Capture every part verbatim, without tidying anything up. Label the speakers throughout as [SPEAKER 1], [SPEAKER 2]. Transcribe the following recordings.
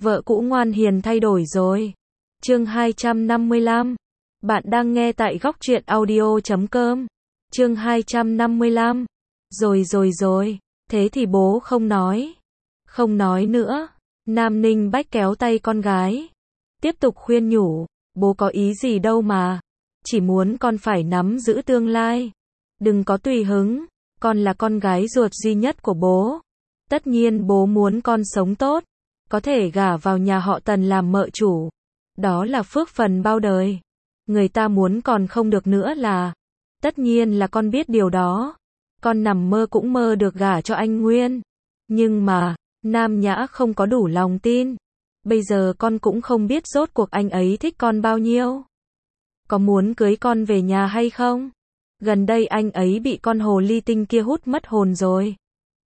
[SPEAKER 1] Vợ cũ ngoan hiền thay đổi rồi. Chương hai trăm năm mươi lăm. Bạn đang nghe tại góc truyện audio chấm com. Chương hai trăm năm mươi lăm. Rồi rồi rồi, thế thì bố không nói. Không nói nữa. Nam Ninh Bách kéo tay con gái. Tiếp tục khuyên nhủ, bố có ý gì đâu mà. Chỉ muốn con phải nắm giữ tương lai. Đừng có tùy hứng, con là con gái ruột duy nhất của bố. Tất nhiên bố muốn con sống tốt, có thể gả vào nhà họ Tần làm mợ chủ. Đó là phước phần bao đời. Người ta muốn còn không được nữa là. Tất nhiên là con biết điều đó. Con nằm mơ cũng mơ được gả cho anh Nguyên. Nhưng mà, Nam Nhã không có đủ lòng tin. Bây giờ con cũng không biết rốt cuộc anh ấy thích con bao nhiêu. Có muốn cưới con về nhà hay không? Gần đây anh ấy bị con hồ ly tinh kia hút mất hồn rồi.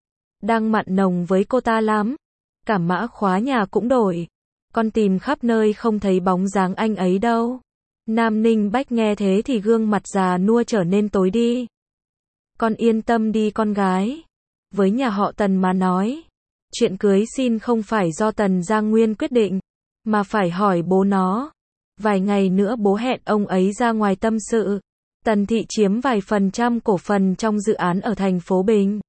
[SPEAKER 1] Đang mặn nồng với cô ta lắm. Cả mã khóa nhà cũng đổi. Con tìm khắp nơi không thấy bóng dáng anh ấy đâu. Nam Ninh Bách nghe thế thì gương mặt già nua trở nên tối đi. Con yên tâm đi con gái. Với nhà họ Tần mà nói, chuyện cưới xin không phải do Tần Giang Nguyên quyết định, mà phải hỏi bố nó. Vài ngày nữa bố hẹn ông ấy ra ngoài tâm sự. Tần Thị chiếm vài phần trăm cổ phần trong dự án ở thành phố Bình.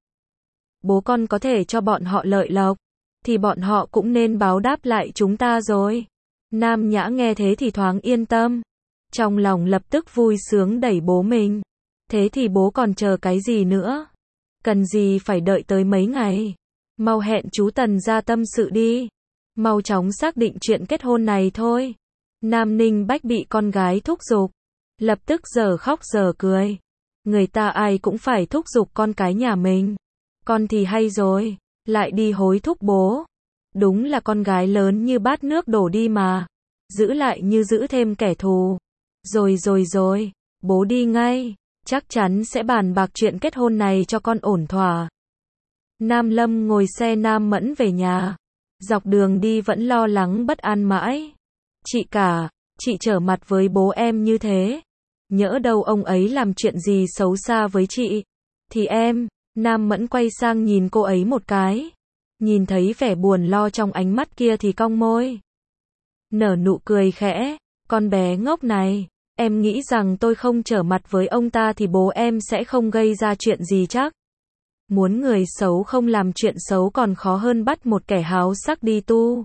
[SPEAKER 1] Bố con có thể cho bọn họ lợi lộc, thì bọn họ cũng nên báo đáp lại chúng ta rồi. Nam Nhã nghe thế thì thoáng yên tâm. Trong lòng lập tức vui sướng đẩy bố mình. Thế thì bố còn chờ cái gì nữa? Cần gì phải đợi tới mấy ngày? Mau hẹn chú Tần ra tâm sự đi. Mau chóng xác định chuyện kết hôn này thôi. Nam Ninh Bách bị con gái thúc giục. Lập tức giờ khóc giờ cười. Người ta ai cũng phải thúc giục con cái nhà mình. Con thì hay rồi, lại đi hối thúc bố. Đúng là con gái lớn như bát nước đổ đi mà. Giữ lại như giữ thêm kẻ thù. Rồi rồi rồi, bố đi ngay. Chắc chắn sẽ bàn bạc chuyện kết hôn này cho con ổn thỏa. Nam Lâm ngồi xe Nam Mẫn về nhà. Dọc đường đi vẫn lo lắng bất an mãi. Chị cả, chị trở mặt với bố em như thế. Nhỡ đâu ông ấy làm chuyện gì xấu xa với chị. Thì em, Nam Mẫn quay sang nhìn cô ấy một cái. Nhìn thấy vẻ buồn lo trong ánh mắt kia thì cong môi. Nở nụ cười khẽ, con bé ngốc này. Em nghĩ rằng tôi không trở mặt với ông ta thì bố em sẽ không gây ra chuyện gì chắc. Muốn người xấu không làm chuyện xấu còn khó hơn bắt một kẻ háo sắc đi tu.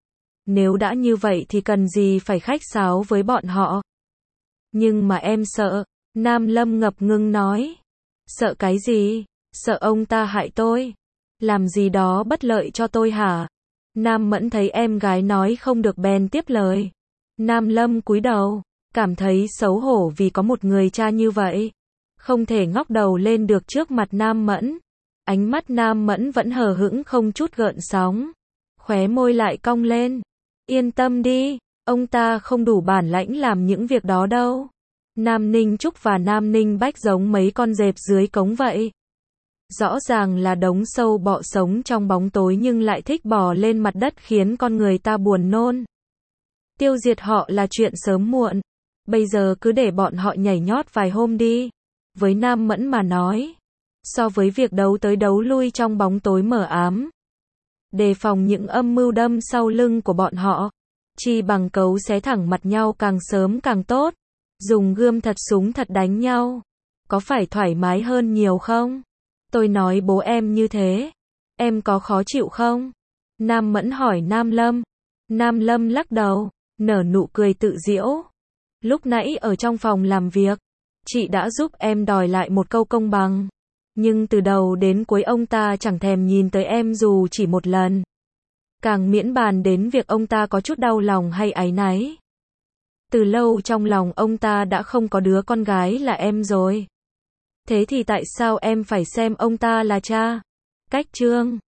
[SPEAKER 1] Nếu đã như vậy thì cần gì phải khách sáo với bọn họ. Nhưng mà em sợ. Nam Lâm ngập ngừng nói. Sợ cái gì? Sợ ông ta hại tôi. Làm gì đó bất lợi cho tôi hả? Nam Mẫn thấy em gái nói không được bèn tiếp lời. Nam Lâm cúi đầu. Cảm thấy xấu hổ vì có một người cha như vậy. Không thể ngóc đầu lên được trước mặt Nam Mẫn. Ánh mắt Nam Mẫn vẫn hờ hững không chút gợn sóng. Khóe môi lại cong lên. Yên tâm đi, ông ta không đủ bản lãnh làm những việc đó đâu. Nam Ninh Trúc và Nam Ninh Bách giống mấy con dẹp dưới cống vậy. Rõ ràng là đống sâu bọ sống trong bóng tối nhưng lại thích bò lên mặt đất khiến con người ta buồn nôn. Tiêu diệt họ là chuyện sớm muộn. Bây giờ cứ để bọn họ nhảy nhót vài hôm đi. Với Nam Mẫn mà nói, so với việc đấu tới đấu lui trong bóng tối mờ ám, đề phòng những âm mưu đâm sau lưng của bọn họ, chi bằng cấu xé thẳng mặt nhau càng sớm càng tốt. Dùng gươm thật súng thật đánh nhau. Có phải thoải mái hơn nhiều không? Tôi nói bố em như thế. Em có khó chịu không? Nam Mẫn hỏi Nam Lâm. Nam Lâm lắc đầu, nở nụ cười tự giễu. Lúc nãy ở trong phòng làm việc, chị đã giúp em đòi lại một câu công bằng. Nhưng từ đầu đến cuối ông ta chẳng thèm nhìn tới em dù chỉ một lần. Càng miễn bàn đến việc ông ta có chút đau lòng hay áy náy. Từ lâu trong lòng ông ta đã không có đứa con gái là em rồi. Thế thì tại sao em phải xem ông ta là cha? Cách chương